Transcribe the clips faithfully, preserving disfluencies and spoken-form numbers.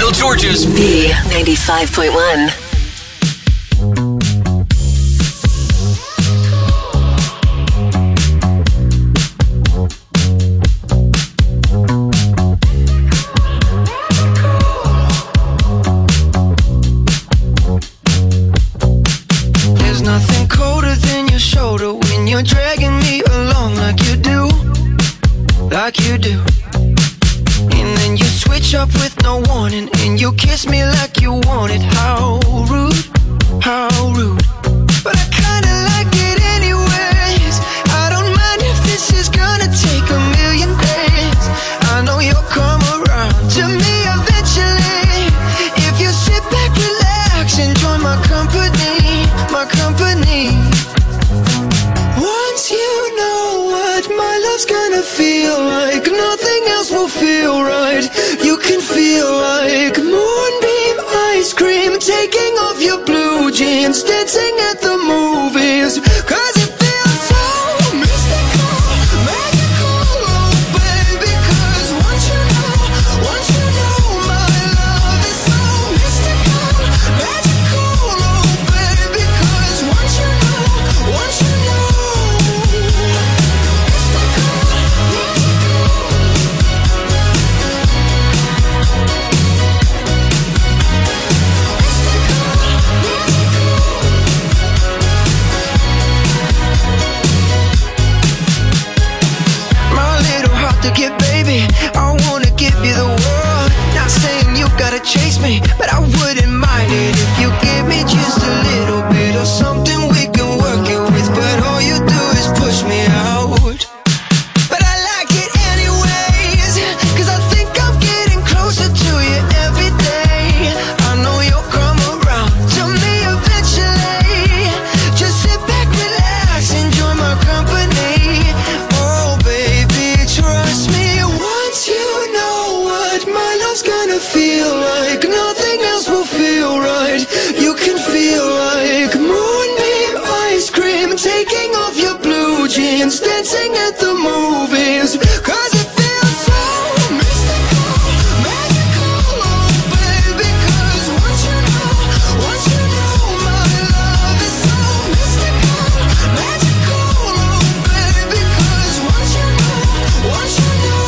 Michael George's B ninety-five point one. There's nothing colder than your shoulder when you're dragging me along like you do, like you do. And then you switch up with no warning, and you kiss me like you want it. How rude, how rude. But I kinda like it anyways. I don't mind if this is gonna take a million days. I know you'll come around to me eventually. If you sit back, relax, enjoy my company, my company. Once you know what my love's gonna feel like, nothing else will feel right. You can feel like moonbeam ice cream, taking off your blue jeans, dancing at the movies. Cause it feels so mystical, magical, oh baby. Cause once you know, once you know my love is so mystical, magical, oh baby. Cause once you know, once you know. Get baby, I wanna give you the world. Not saying you gotta chase me, but I wouldn't mind it if you give me just a little bit of something we can work it with. But all you do is push me out. But I like it anyways, cause I think I'm getting closer to you every day. I know you'll come around to me eventually. Just sit back, relax, enjoy my company. Oh baby, trust me, once you know what my love's gonna feel like, nothing else will feel right. You can feel like moonbeam ice cream, taking off your blue jeans, dancing at the movies. Cause it feels so mystical, magical, oh baby. Cause once you know, once you know my love is so mystical, magical, oh baby. Cause once you know, once you know.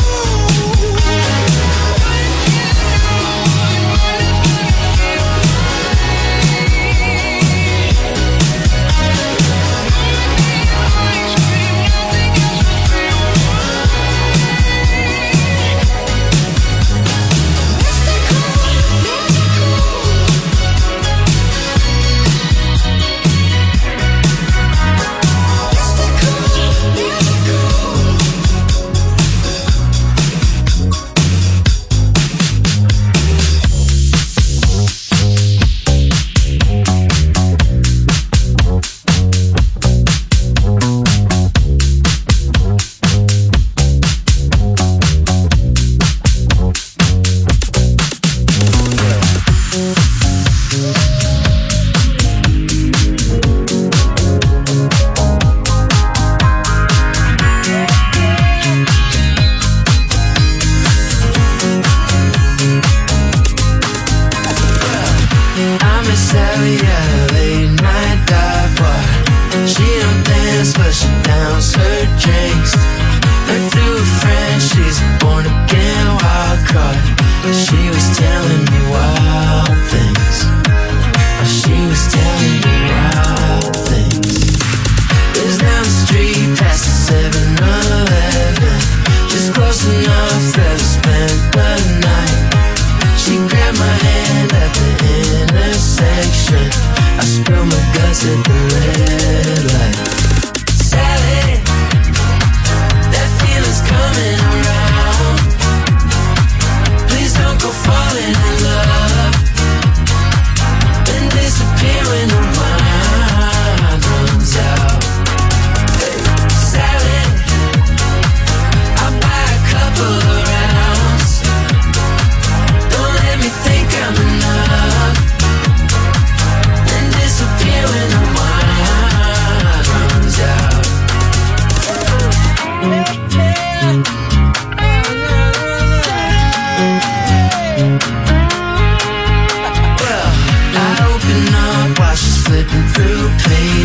I'm a Celia, late night dive bar. She don't dance, but she downs her drinks. Heard through a friend, she's a born again wild card. She was telling me wild things. She was telling me wild things. Lives down the street past the seven eleven, just close enough that we spent the night. She grabbed my hand at the intersection.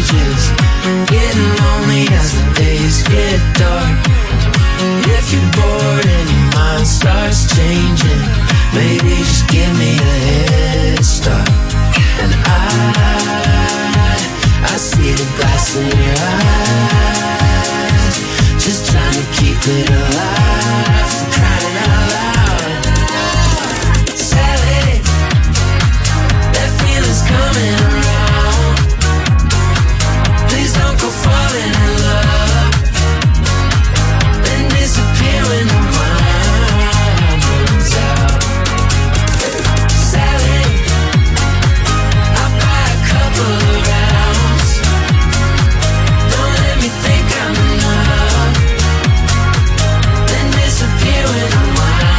pages, getting lonely as the days get dark. If you're bored and your mind starts changing, maybe just give me a head start. And I, I see the glass in your eyes, just trying to keep it alive, crying out loud. Sally, that feeling's coming around. Please don't go falling in love, then disappear when the mind runs out. Sally, I'll buy a couple of rounds. Don't let me think I'm enough, then disappear when the mind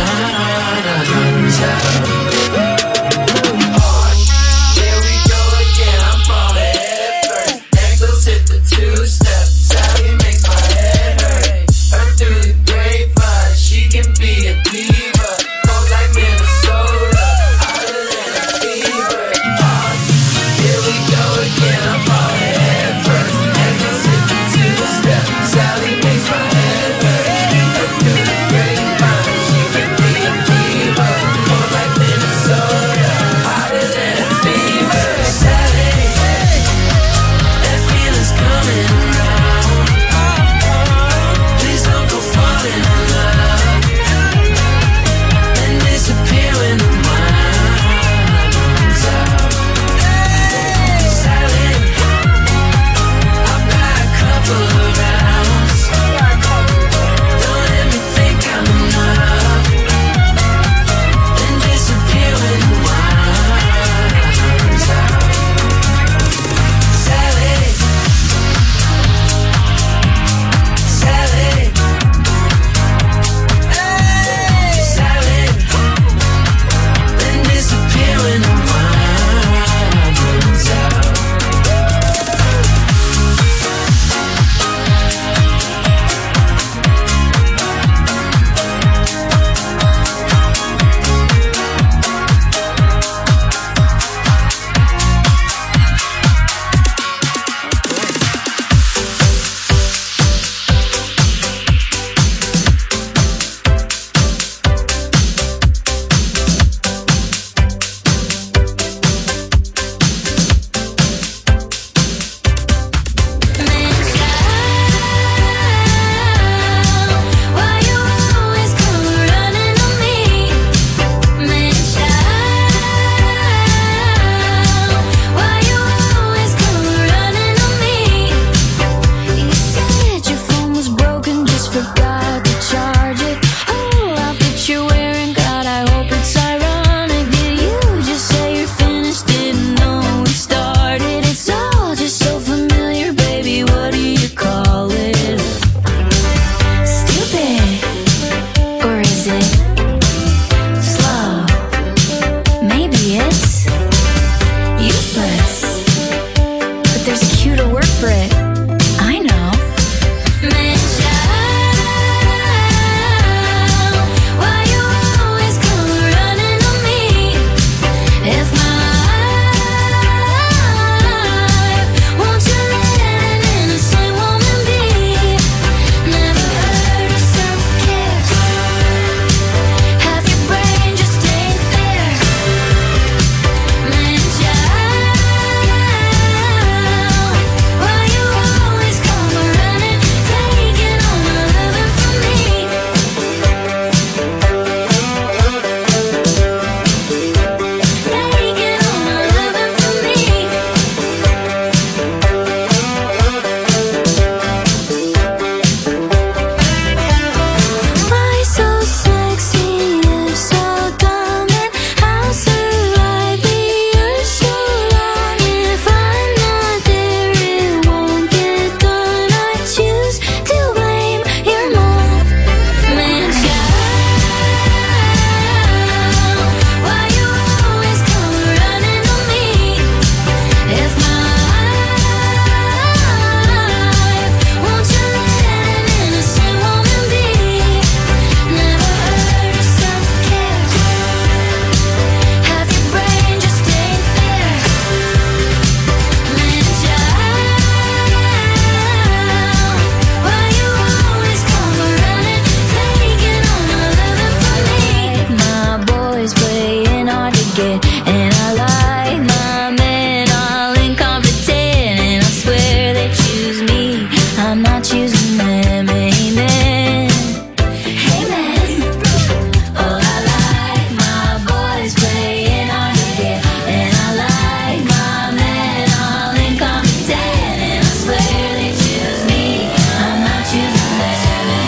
get. And I like my men all incompetent, and I swear they choose me, I'm not choosing them. Amen. Amen. Oh, I like my boys playing hard to get, and I like my men all incompetent, and I swear they choose me, I'm not choosing them.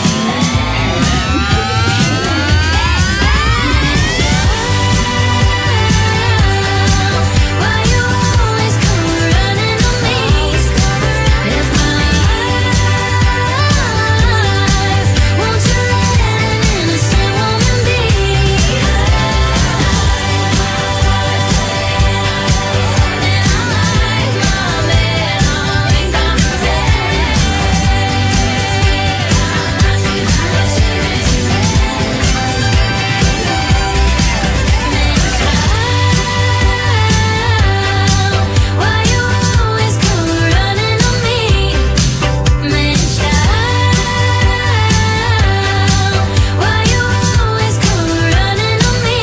Why you always come running on me? If my life, won't you let an innocent woman be? And I like my men all incompetent. Why you always come running on me? Man, child, why you always come running on me?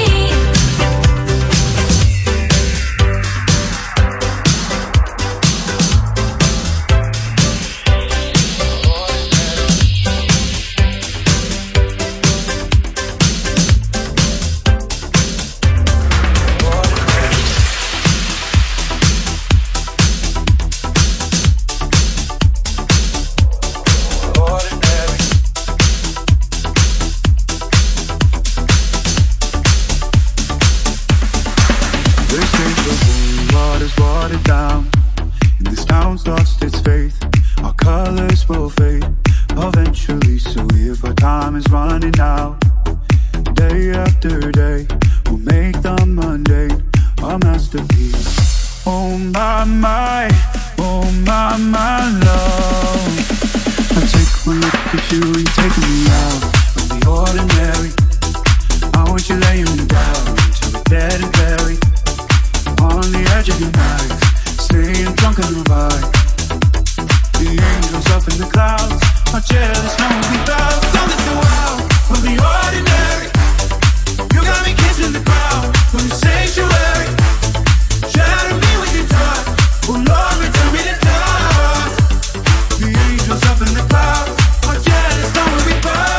They say the whole world is watered down, and this town's lost its faith. Our colors will fade eventually, so if our time is running out, day after day, we'll make the mundane our masterpiece. Oh my, my, oh my, my love. I take one look at you, you're taking me out of the ordinary. I want you laying me down till we're dead and buried on the edge of your knife, staying drunk on your vibe. The angels up in the clouds are jealous, no one without. Something so wild from the ordinary. You got me kissing the ground from the sanctuary. Shadow me with your touch, oh Lord, return me to touch. The angels up in the clouds are jealous, no one without.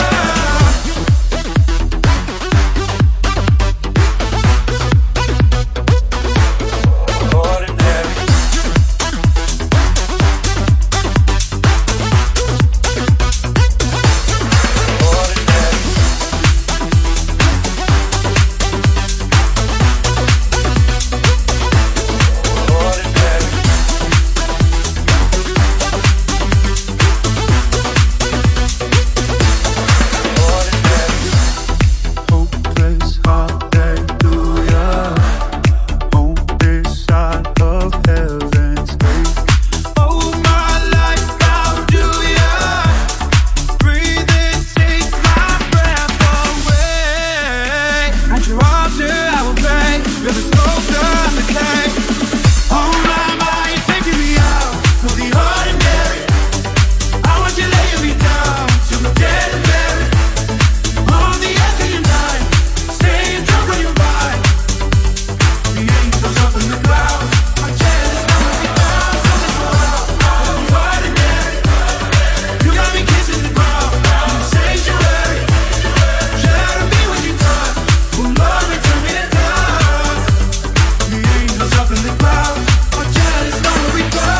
Hopeless, hallelujah. On this side of heaven's gate. Oh, my life, how do ya? Breathe in, take my breath away. At your altar, I will pray. You're the sculptor of the clay. Oh, my, my, you're taking me out of the ordinary. I want you laying me down till I'm dead and buried on the edge of your night, staying drunk on your vibe. The angels up in the clouds are jealous, no one can down. Something so wild out of the ordinary. You got me kissing the ground in the sanctuary. Shadow me with your touch, oh Lord, return me to touch. The angels up in the clouds are jealous, no one can down.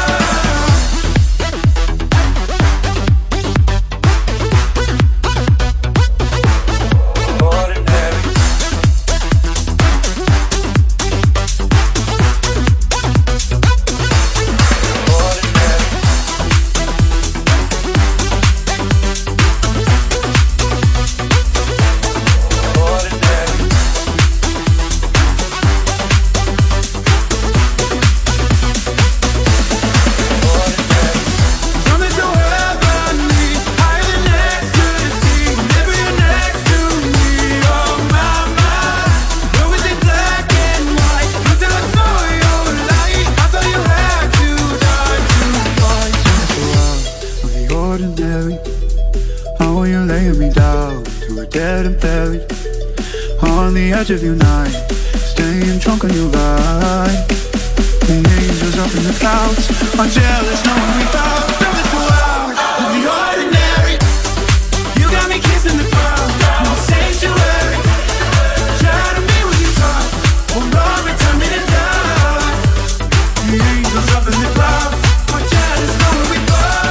Something so heavenly, higher than ecstasy. Whenever you're next to me, oh my, my. Where was it black and white? Until I saw your light, I thought you had to die to fight. Something so out of the ordinary. How are you laying me down till we're dead and buried on the edge of your night, staying drunk on your ride. The angels up in the clouds are jealous knowing we found something so out of the ordinary. You got me kissing the ground in the sanctuary. Try to be what you taught, oh Lord, return me to dust. The angels up in the clouds are jealous knowing we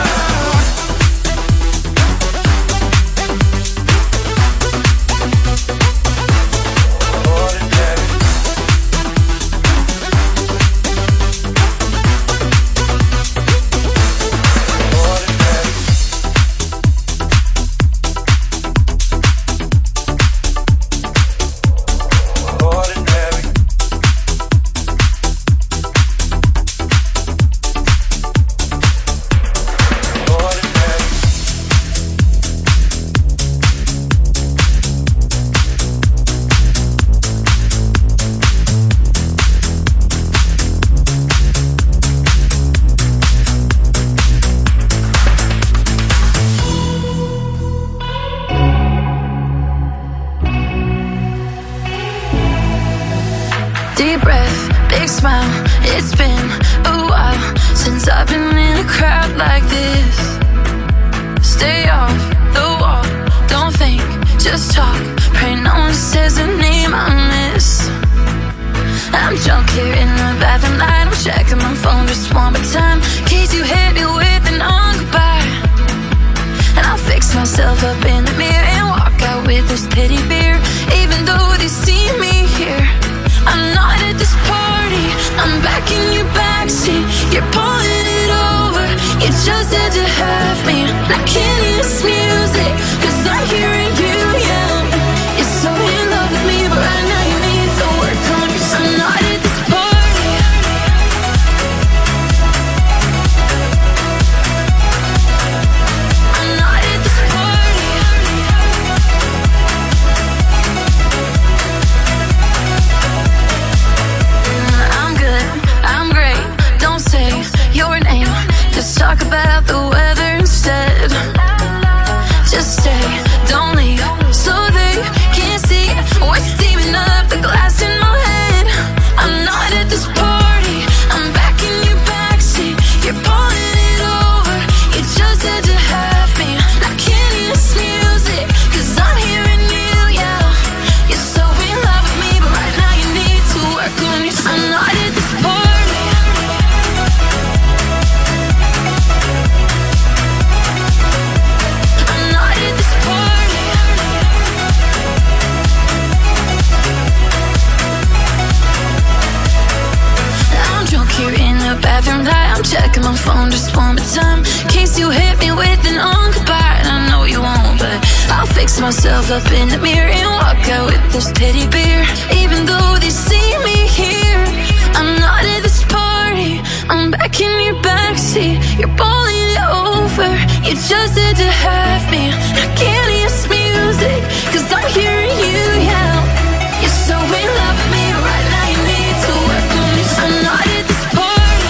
myself up in the mirror and walk out with this teddy bear. Even though they see me here, I'm not at this party. I'm back in your backseat. You're balling it over. You just had to have me. I can't hear this music, cause I'm hearing you yell. You're so in love with me right now. You need to work on me. I'm not at this party.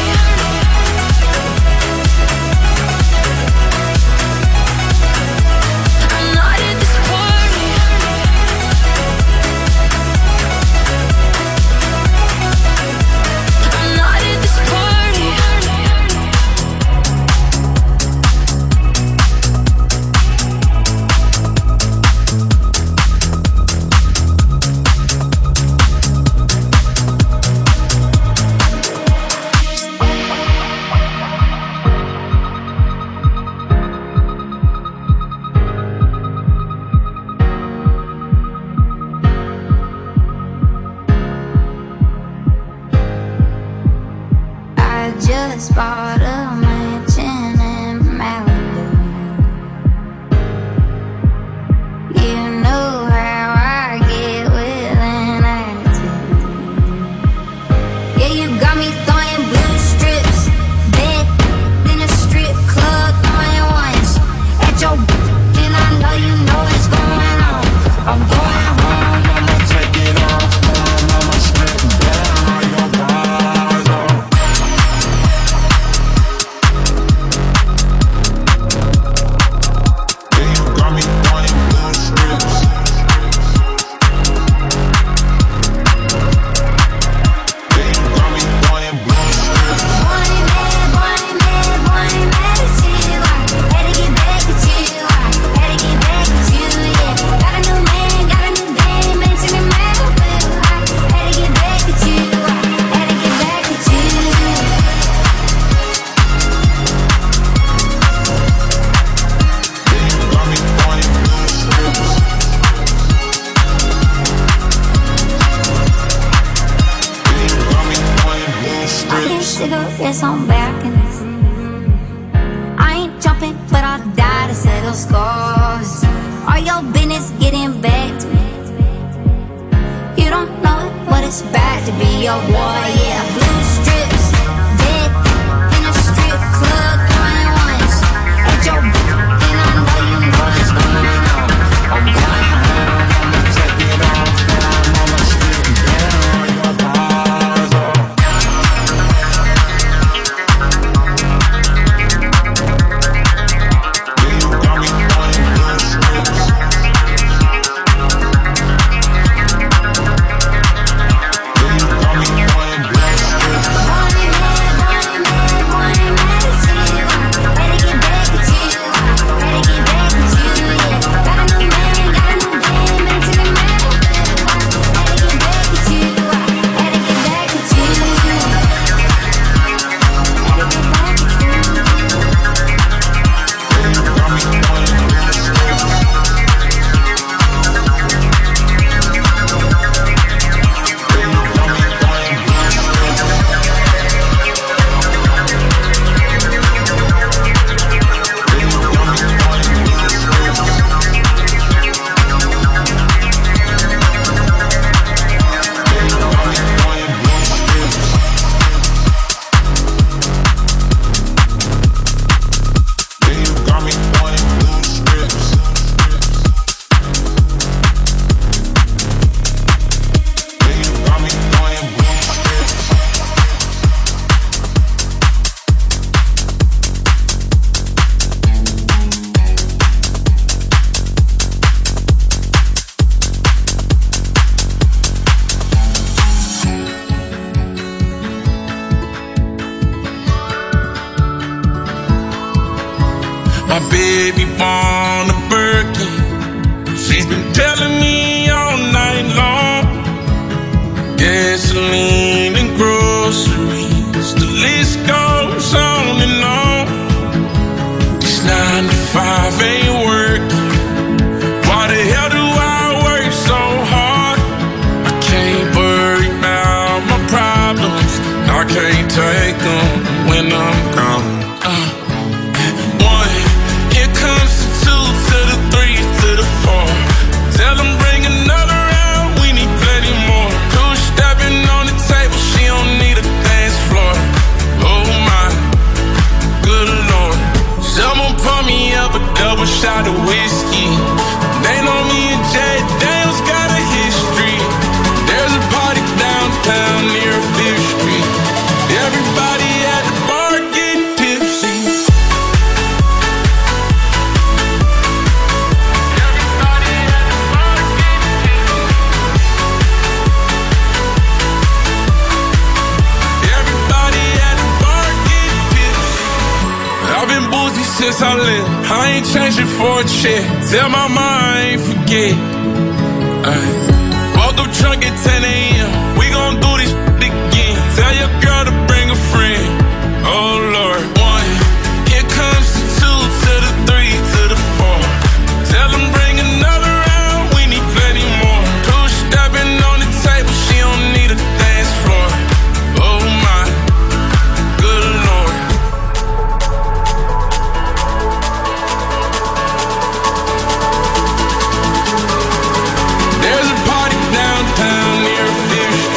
Just bought a mansion in Malibu. You know how I get with an attitude. Yeah, you got me throwing blue strips, bed in a strip club, throwing ones at your and I know you know what's going on. I'm going home, I'ma take it off, I'ma strip down your body. cigarettes on balconies. I ain't jumping, but I'll die to settle scores. All your business getting back to me. You don't know what it's bad to be a boy, yeah. Blue strips, dead in a strip club, going once. At your and I know you know what's going on. I'm going home, I'ma take it off, and I'ma strip down your thighs off. You got me playing blue strips. My baby born a Birkin. She's been telling me all night long. Gasoline and groceries, the list goes on and on. This nine to five ain't working. Why the hell do I work so hard? I can't worry about my problems. I can't take them when I'm gone. Uh. Tell them bring another round, we need plenty more. Two stepping on the table, she don't need a dance floor. Oh my, good lord. Someone pour me up a double shot of whiskey. They know me and Jay Daniels got a history. There's a party downtown near Fifth Street. Everybody at the bar getting tipsy. Since I live, I ain't changing for a check. Tell my mom I ain't forget. Ay. Woke up drunk at ten a.m. We gon' do this again. Tell your girl to bring a friend. Oh Lord, one. Here comes the two to the three to the four. Tell them bring another round. We need plenty more. Two stepping on the table. She don't need a dance floor. Oh my, good Lord. There's a party downtown near Fifth Street.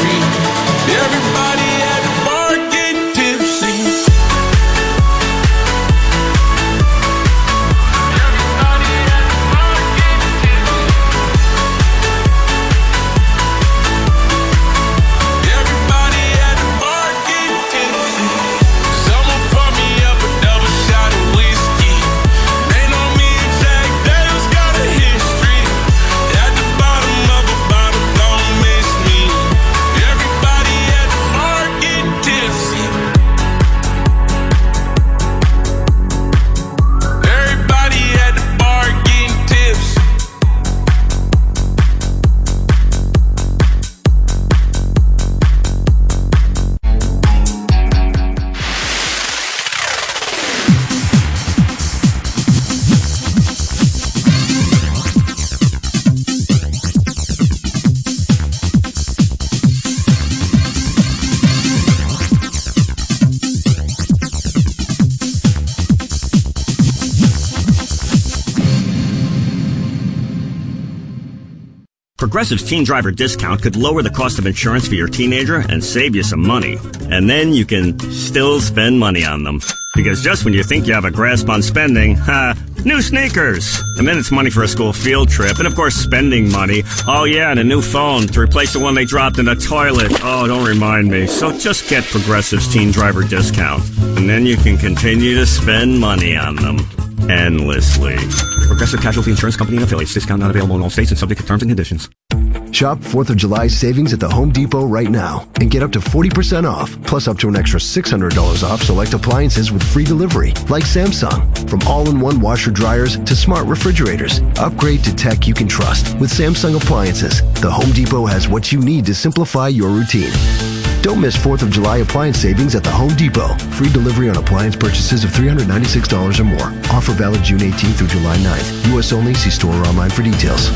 Progressive's Teen Driver discount could lower the cost of insurance for your teenager and save you some money. And then you can still spend money on them. Because just when you think you have a grasp on spending, ha, new sneakers. And then it's money for a school field trip. And of course, spending money. Oh yeah, and a new phone to replace the one they dropped in the toilet. Oh, don't remind me. So just get Progressive's Teen Driver discount. And then you can continue to spend money on them. Endlessly. Progressive Casualty Insurance Company and affiliates. Discount not available in all states and subject to terms and conditions. Shop fourth of July savings at the Home Depot right now and get up to forty percent off, plus up to an extra six hundred dollars off select appliances with free delivery, like Samsung. From all-in-one washer dryers to smart refrigerators, upgrade to tech you can trust with Samsung appliances. The Home Depot has what you need to simplify your routine. Don't miss fourth of July appliance savings at the Home Depot. Free delivery on appliance purchases of three hundred ninety-six dollars or more. Offer valid June eighteenth through July ninth. U S only. See store or online for details.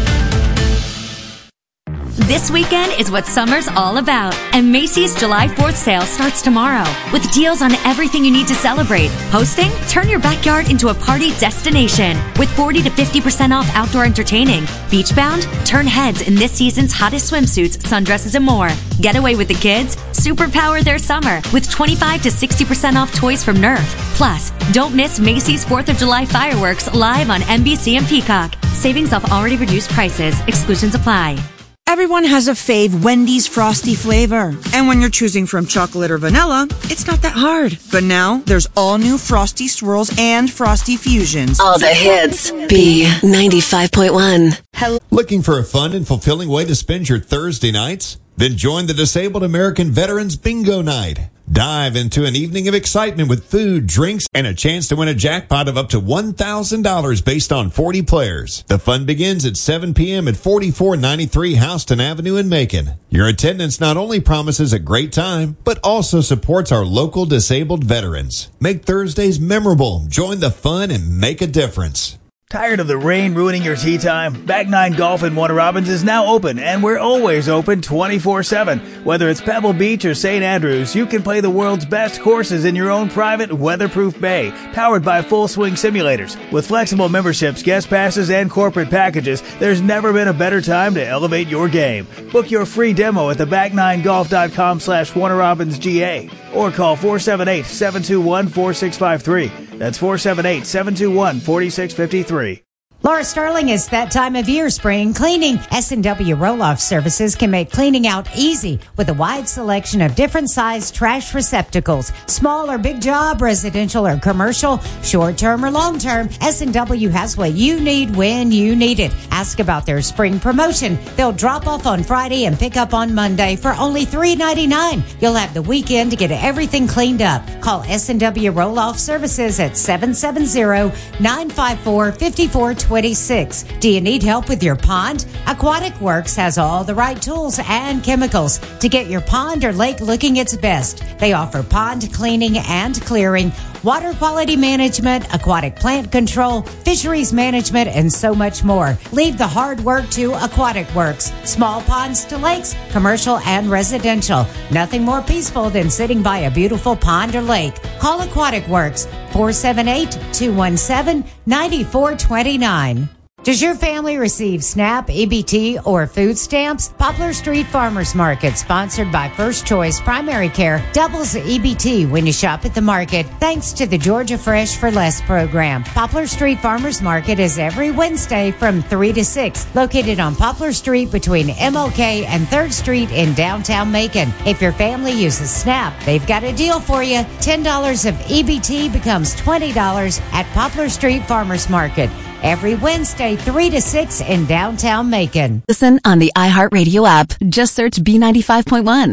This weekend is what summer's all about, and Macy's July fourth sale starts tomorrow with deals on everything you need to celebrate. Hosting? Turn your backyard into a party destination with forty to fifty percent off outdoor entertaining. Beachbound? Turn heads in this season's hottest swimsuits, sundresses, and more. Get away with the kids? Superpower their summer with twenty-five to sixty percent off toys from Nerf. Plus, don't miss Macy's fourth of July fireworks live on N B C and Peacock. Savings off already reduced prices. Exclusions apply. Everyone has a fave Wendy's Frosty flavor. And when you're choosing from chocolate or vanilla, it's not that hard. But now, there's all new Frosty Swirls and Frosty Fusions. All the hits. B ninety-five point one. Hello. Looking for a fun and fulfilling way to spend your Thursday nights? Then join the Disabled American Veterans Bingo Night. Dive into an evening of excitement with food, drinks, and a chance to win a jackpot of up to one thousand dollars based on forty players. The fun begins at seven p.m. at forty-four ninety-three Houston Avenue in Macon. Your attendance not only promises a great time, but also supports our local disabled veterans. Make Thursdays memorable. Join the fun and make a difference. Tired of the rain ruining your tee time? Back Nine Golf in Warner Robins is now open, and we're always open twenty-four seven. Whether it's Pebble Beach or Saint Andrews, you can play the world's best courses in your own private, weatherproof bay, powered by Full Swing Simulators. With flexible memberships, guest passes, and corporate packages, there's never been a better time to elevate your game. Book your free demo at the back nine golf dot com slash Warner Robins G A or call four seven eight, seven two one, four six five three. That's four seven eight, seven two one, four six five three. Laura Sterling, it's that time of year, spring cleaning. S and W Roll-Off Services can make cleaning out easy with a wide selection of different size trash receptacles. Small or big job, residential or commercial, short-term or long-term, S and W has what you need when you need it. Ask about their spring promotion. They'll drop off on Friday and pick up on Monday for only three ninety-nine. You'll have the weekend to get everything cleaned up. Call S and W Roll-Off Services at seven seven zero, nine five four, five four two six. Do you need help with your pond? Aquatic Works has all the right tools and chemicals to get your pond or lake looking its best. They offer pond cleaning and clearing, water quality management, aquatic plant control, fisheries management, and so much more. Leave the hard work to Aquatic Works. Small ponds to lakes, commercial and residential. Nothing more peaceful than sitting by a beautiful pond or lake. Call Aquatic Works, four seven eight, two one seven, nine four two nine. Does your family receive SNAP, E B T, or food stamps? Poplar Street Farmers Market, sponsored by First Choice Primary Care, doubles E B T when you shop at the market, thanks to the Georgia Fresh for Less program. Poplar Street Farmers Market is every Wednesday from three to six, located on Poplar Street between M L K and third Street in downtown Macon. If your family uses SNAP, they've got a deal for you. ten dollars of E B T becomes twenty dollars at Poplar Street Farmers Market. Every Wednesday, three to six in downtown Macon. Listen on the iHeartRadio app. Just search B ninety-five point one.